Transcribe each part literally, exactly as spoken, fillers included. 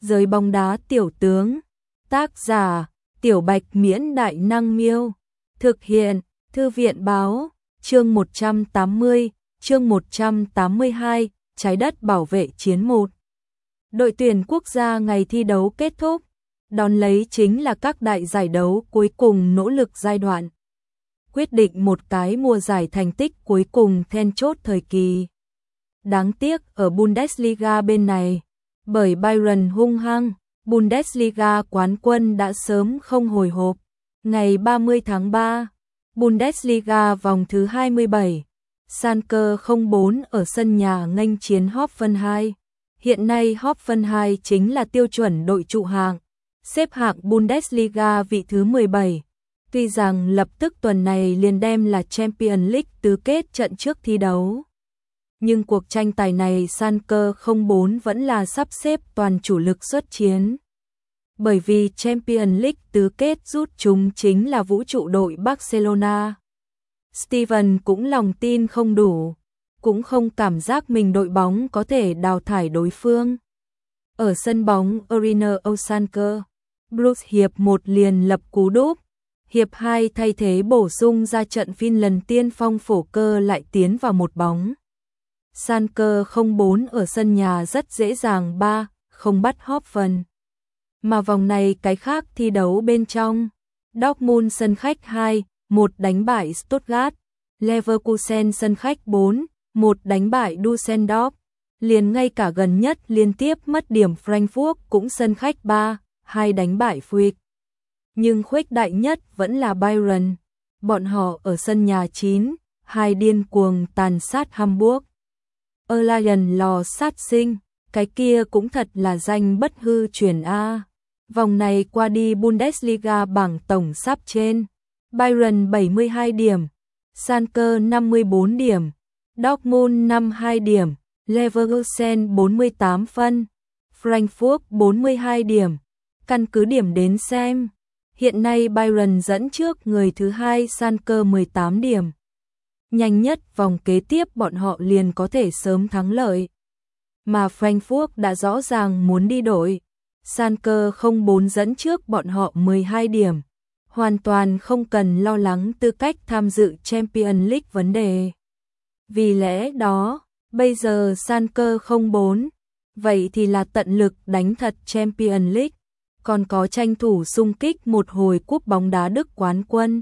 Giới bóng đá tiểu tướng. Tác giả: Tiểu Bạch Miễn Đại Năng Miêu. Thực hiện: Thư viện Báo. Chương một trăm tám mươi, chương một trăm tám mươi hai, Trái đất bảo vệ chiến một. Đội tuyển quốc gia ngày thi đấu kết thúc, đón lấy chính là các đại giải đấu cuối cùng nỗ lực giai đoạn. Quyết định một cái mùa giải thành tích cuối cùng then chốt thời kỳ. Đáng tiếc ở Bundesliga bên này, bởi Bayern hung hăng, Bundesliga quán quân đã sớm không hồi hộp. Ngày ba mươi tháng ba, Bundesliga vòng thứ hai mươi bảy, Schalke không bốn ở sân nhà nghênh chiến Hoffenheim. Hiện nay Hoffenheim chính là tiêu chuẩn đội trụ hạng, xếp hạng Bundesliga vị thứ mười bảy. Tuy rằng lập tức tuần này liền đem là Champions League tứ kết trận trước thi đấu, nhưng cuộc tranh tài này Schalke không bốn vẫn là sắp xếp toàn chủ lực xuất chiến. Bởi vì Champions League tứ kết rút chúng chính là vũ trụ đội Barcelona. Steven cũng lòng tin không đủ, cũng không cảm giác mình đội bóng có thể đào thải đối phương. Ở sân bóng Arena Schalke, Blues hiệp một liền lập cú đúp, hiệp hai thay thế bổ sung ra trận phiên lần tiên phong Phổ Cơ lại tiến vào một bóng. Schalke không bốn ở sân nhà rất dễ dàng ba không bắt Hoffen. Mà vòng này cái khác thi đấu bên trong, Dortmund sân khách hai một đánh bại Stuttgart, Leverkusen sân khách bốn một đánh bại Düsseldorf, liền ngay cả gần nhất liên tiếp mất điểm Frankfurt cũng sân khách ba hai đánh bại Fürth. Nhưng khuếch đại nhất vẫn là Bayern, bọn họ ở sân nhà chín hai điên cuồng tàn sát Hamburg. Erlangen lò sát sinh, cái kia cũng thật là danh bất hư truyền a. Vòng này qua đi Bundesliga bảng tổng sắp trên, Bayern bảy mươi hai điểm, Schalke năm mươi bốn điểm, Dortmund năm mươi hai điểm, Leverkusen bốn mươi tám phân, Frankfurt bốn mươi hai điểm. Căn cứ điểm đến xem, hiện nay Bayern dẫn trước người thứ hai Schalke mười tám điểm. Nhanh nhất vòng kế tiếp bọn họ liền có thể sớm thắng lợi. Mà Frankfurt đã rõ ràng muốn đi đổi. Schalke không bốn dẫn trước bọn họ mười hai điểm. Hoàn toàn không cần lo lắng tư cách tham dự Champions League vấn đề. Vì lẽ đó, bây giờ Schalke không bốn, vậy thì là tận lực đánh thật Champions League, còn có tranh thủ xung kích một hồi cúp bóng đá Đức quán quân.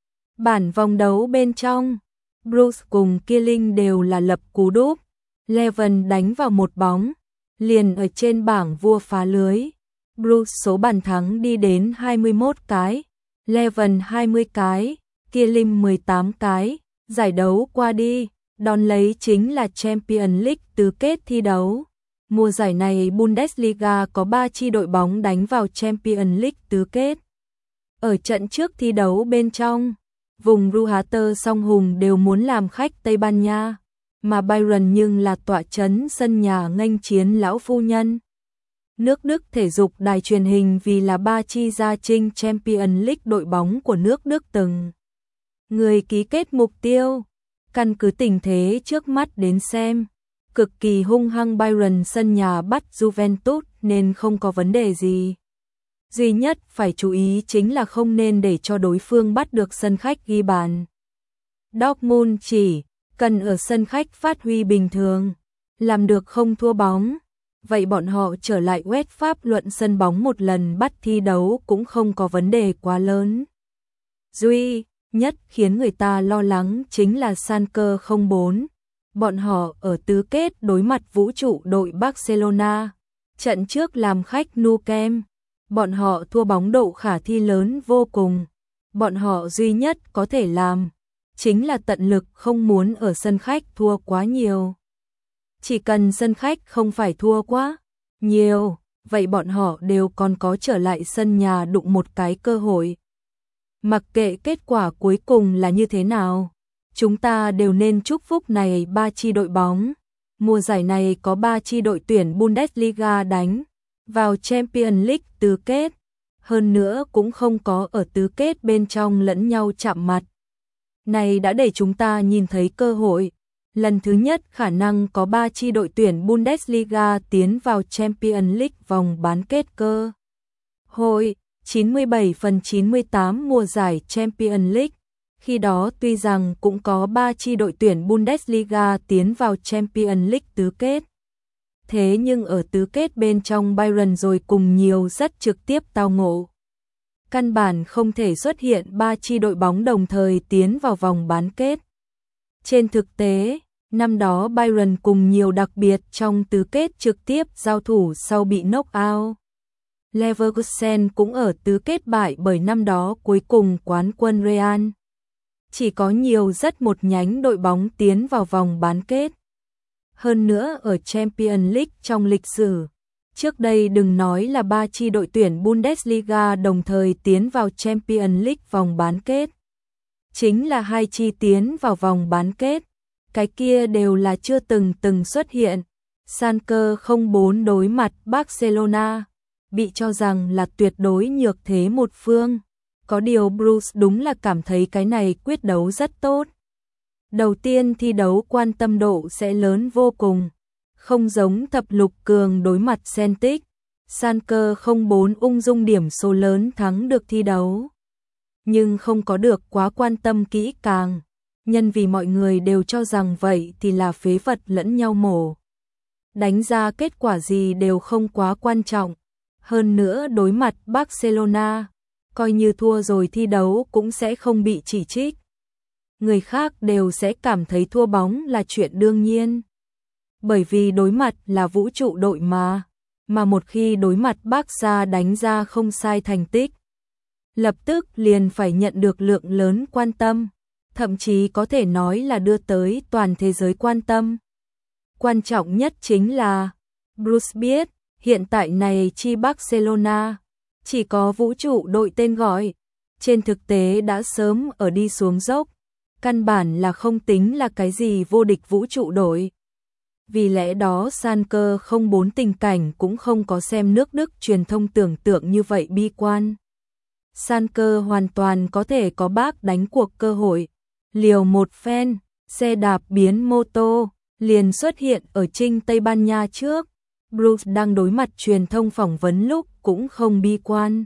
Bản vòng đấu bên trong, Bruce cùng Killing đều là lập cú đúp, Leven đánh vào một bóng, liền ở trên bảng vua phá lưới. Bruce số bàn thắng đi đến hai mươi mốt cái, Leven hai mươi cái, Killing mười tám cái. Giải đấu qua đi, đón lấy chính là Champions League tứ kết thi đấu. Mùa giải này Bundesliga có ba chi đội bóng đánh vào Champions League tứ kết. Ở trận trước thi đấu bên trong, vùng Ruhrter song hùng đều muốn làm khách Tây Ban Nha, mà Bayern nhưng là tọa trấn sân nhà nghênh chiến lão phu nhân. Nước Đức thể dục đài truyền hình vì là ba chi gia chinh Champions League đội bóng của nước Đức từng người ký kết mục tiêu. Căn cứ tình thế trước mắt đến xem, cực kỳ hung hăng Bayern sân nhà bắt Juventus nên không có vấn đề gì. Duy nhất phải chú ý chính là không nên để cho đối phương bắt được sân khách ghi bàn. Dortmund chỉ cần ở sân khách phát huy bình thường, làm được không thua bóng, vậy bọn họ trở lại West Pháp luận sân bóng một lần bắt thi đấu cũng không có vấn đề quá lớn. Duy nhất khiến người ta lo lắng chính là Schalke không bốn. Bọn họ ở tứ kết đối mặt vũ trụ đội Barcelona. Trận trước làm khách Nou Camp, bọn họ thua bóng độ khả thi lớn vô cùng. Bọn họ duy nhất có thể làm chính là tận lực không muốn ở sân khách thua quá nhiều. Chỉ cần sân khách không phải thua quá nhiều, vậy bọn họ đều còn có trở lại sân nhà đụng một cái cơ hội. Mặc kệ kết quả cuối cùng là như thế nào, chúng ta đều nên chúc phúc này ba chi đội bóng. Mùa giải này có ba chi đội tuyển Bundesliga đánh vào Champions League tứ kết, hơn nữa cũng không có ở tứ kết bên trong lẫn nhau chạm mặt. Này đã để chúng ta nhìn thấy cơ hội, Lần thứ nhất khả năng có ba chi đội tuyển Bundesliga tiến vào Champions League vòng bán kết cơ hội chín mươi bảy phần chín mươi tám mùa giải Champions League. Khi đó tuy rằng cũng có ba chi đội tuyển Bundesliga tiến vào Champions League tứ kết. Thế nhưng ở tứ kết bên trong Bayern rồi cùng nhiều rất trực tiếp tao ngộ. Căn bản không thể xuất hiện ba chi đội bóng đồng thời tiến vào vòng bán kết. Trên thực tế, năm đó Bayern cùng nhiều đặc biệt trong tứ kết trực tiếp giao thủ sau bị knock out. Leverkusen cũng ở tứ kết bại bởi năm đó cuối cùng quán quân Real. Chỉ có nhiều rất một nhánh đội bóng tiến vào vòng bán kết. Hơn nữa ở Champions League trong lịch sử, trước đây đừng nói là ba chi đội tuyển Bundesliga đồng thời tiến vào Champions League vòng bán kết. Chính là hai chi tiến vào vòng bán kết, cái kia đều là chưa từng từng xuất hiện. Schalke không bốn đối mặt Barcelona, bị cho rằng là tuyệt đối nhược thế một phương. Có điều Bruce đúng là cảm thấy cái này quyết đấu rất tốt. Đầu tiên thi đấu quan tâm độ sẽ lớn vô cùng, không giống thập lục cường đối mặt Celtic. Schalke không bốn ung dung điểm số lớn thắng được thi đấu, nhưng không có được quá quan tâm kỹ càng, nhân vì mọi người đều cho rằng vậy thì là phế vật lẫn nhau mổ. Đánh ra kết quả gì đều không quá quan trọng. Hơn nữa đối mặt Barcelona, coi như thua rồi thi đấu cũng sẽ không bị chỉ trích. Người khác đều sẽ cảm thấy thua bóng là chuyện đương nhiên. Bởi vì đối mặt là vũ trụ đội mà, mà một khi đối mặt Barca đánh ra không sai thành tích, lập tức liền phải nhận được lượng lớn quan tâm, thậm chí có thể nói là đưa tới toàn thế giới quan tâm. Quan trọng nhất chính là, Bruce biết, hiện tại này chi Barcelona, chỉ có vũ trụ đội tên gọi, trên thực tế đã sớm ở đi xuống dốc, căn bản là không tính là cái gì vô địch vũ trụ đội. Vì lẽ đó Schalke không bốn tình cảnh cũng không có xem nước Đức truyền thông tưởng tượng như vậy bi quan. Schalke hoàn toàn có thể có bác đánh cuộc cơ hội, liều một phen, xe đạp biến mô tô, liền xuất hiện ở Trinh Tây Ban Nha trước. Bruce đang đối mặt truyền thông phỏng vấn lúc cũng không bi quan.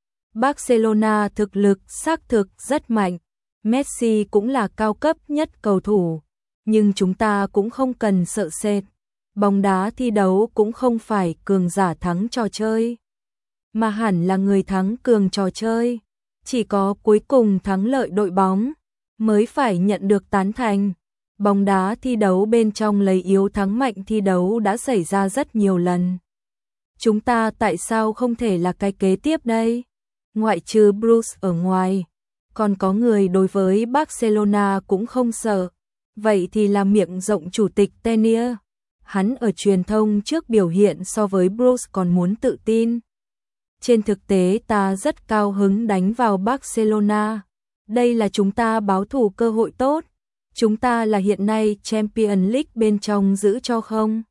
Barcelona thực lực xác thực rất mạnh, Messi cũng là cao cấp nhất cầu thủ, nhưng chúng ta cũng không cần sợ sệt. Bóng đá thi đấu cũng không phải cường giả thắng trò chơi, mà hẳn là người thắng cường trò chơi. Chỉ có cuối cùng thắng lợi đội bóng mới phải nhận được tán thành. Bóng đá thi đấu bên trong lấy yếu thắng mạnh thi đấu đã xảy ra rất nhiều lần. Chúng ta tại sao không thể là cái kế tiếp đây? Ngoại trừ Bruce ở ngoài, còn có người đối với Barcelona cũng không sợ. Vậy thì là miệng rộng chủ tịch Tenier. Hắn ở truyền thông trước biểu hiện so với Bruce còn muốn tự tin. Trên thực tế ta rất cao hứng đánh vào Barcelona. Đây là chúng ta báo thù cơ hội tốt. Chúng ta là hiện nay Champions League bên trong giữ cho không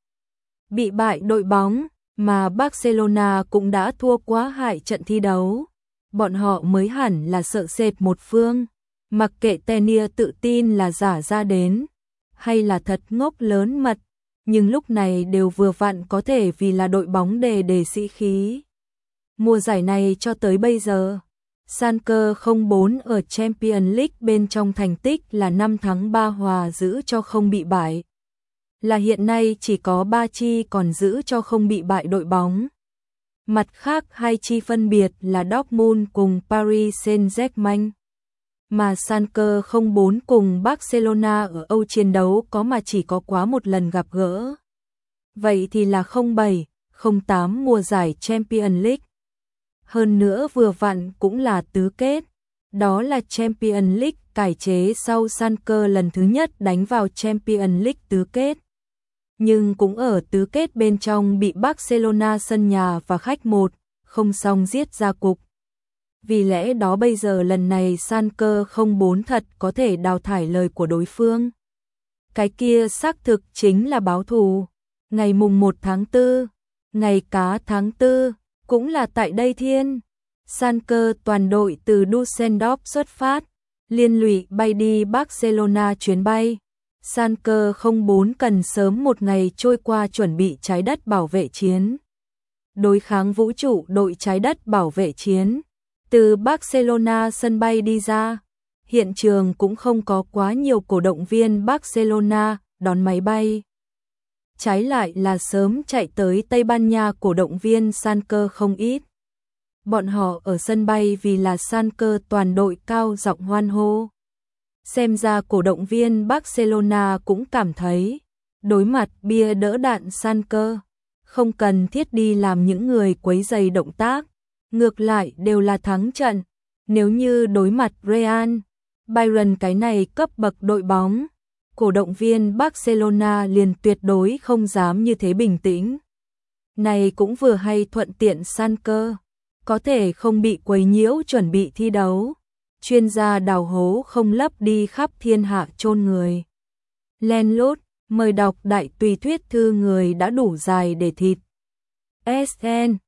bị bại đội bóng, mà Barcelona cũng đã thua quá hại trận thi đấu. Bọn họ mới hẳn là sợ sệt một phương. Mặc kệ Tenier tự tin là giả ra đến, hay là thật ngốc lớn mật, nhưng lúc này đều vừa vặn có thể vì là đội bóng đề đề sĩ khí. Mùa giải này cho tới bây giờ, Schalke không bốn ở Champions League bên trong thành tích là năm thắng ba hòa giữ cho không bị bại. Là hiện nay chỉ có ba chi còn giữ cho không bị bại đội bóng. Mặt khác hai chi phân biệt là Dortmund cùng Paris Saint-Germain. Mà Schalke không bốn cùng Barcelona ở Âu chiến đấu có mà chỉ có quá một lần gặp gỡ. Vậy thì là không bảy, không tám mùa giải Champions League. Hơn nữa vừa vặn cũng là tứ kết. Đó là Champions League cải chế sau Schalke lần thứ nhất đánh vào Champions League tứ kết. Nhưng cũng ở tứ kết bên trong bị Barcelona sân nhà và khách một không xong giết ra cục. Vì lẽ đó bây giờ lần này Schalke không bốn thật có thể đào thải lời của đối phương. Cái kia xác thực chính là báo thù. Ngày mùng một tháng tư, ngày cá tháng tư, cũng là tại đây thiên. Schalke toàn đội từ Düsseldorf xuất phát, liên lụy bay đi Barcelona chuyến bay. Schalke không bốn cần sớm một ngày trôi qua chuẩn bị trái đất bảo vệ chiến. Đối kháng vũ trụ đội trái đất bảo vệ chiến. Từ Barcelona sân bay đi ra, hiện trường cũng không có quá nhiều cổ động viên Barcelona đón máy bay. Trái lại là sớm chạy tới Tây Ban Nha cổ động viên Schalke không ít. Bọn họ ở sân bay vì là Schalke toàn đội cao giọng hoan hô. Xem ra cổ động viên Barcelona cũng cảm thấy, đối mặt bia đỡ đạn Schalke, không cần thiết đi làm những người quấy rầy động tác, ngược lại đều là thắng trận. Nếu như đối mặt Real, Bayern cái này cấp bậc đội bóng, cổ động viên Barcelona liền tuyệt đối không dám như thế bình tĩnh. Này cũng vừa hay thuận tiện Schalke, có thể không bị quấy nhiễu chuẩn bị thi đấu. Chuyên gia đào hố không lấp đi khắp thiên hạ chôn người. Len lút, mời đọc đại tùy thuyết thư người đã đủ dài để thịt. ét en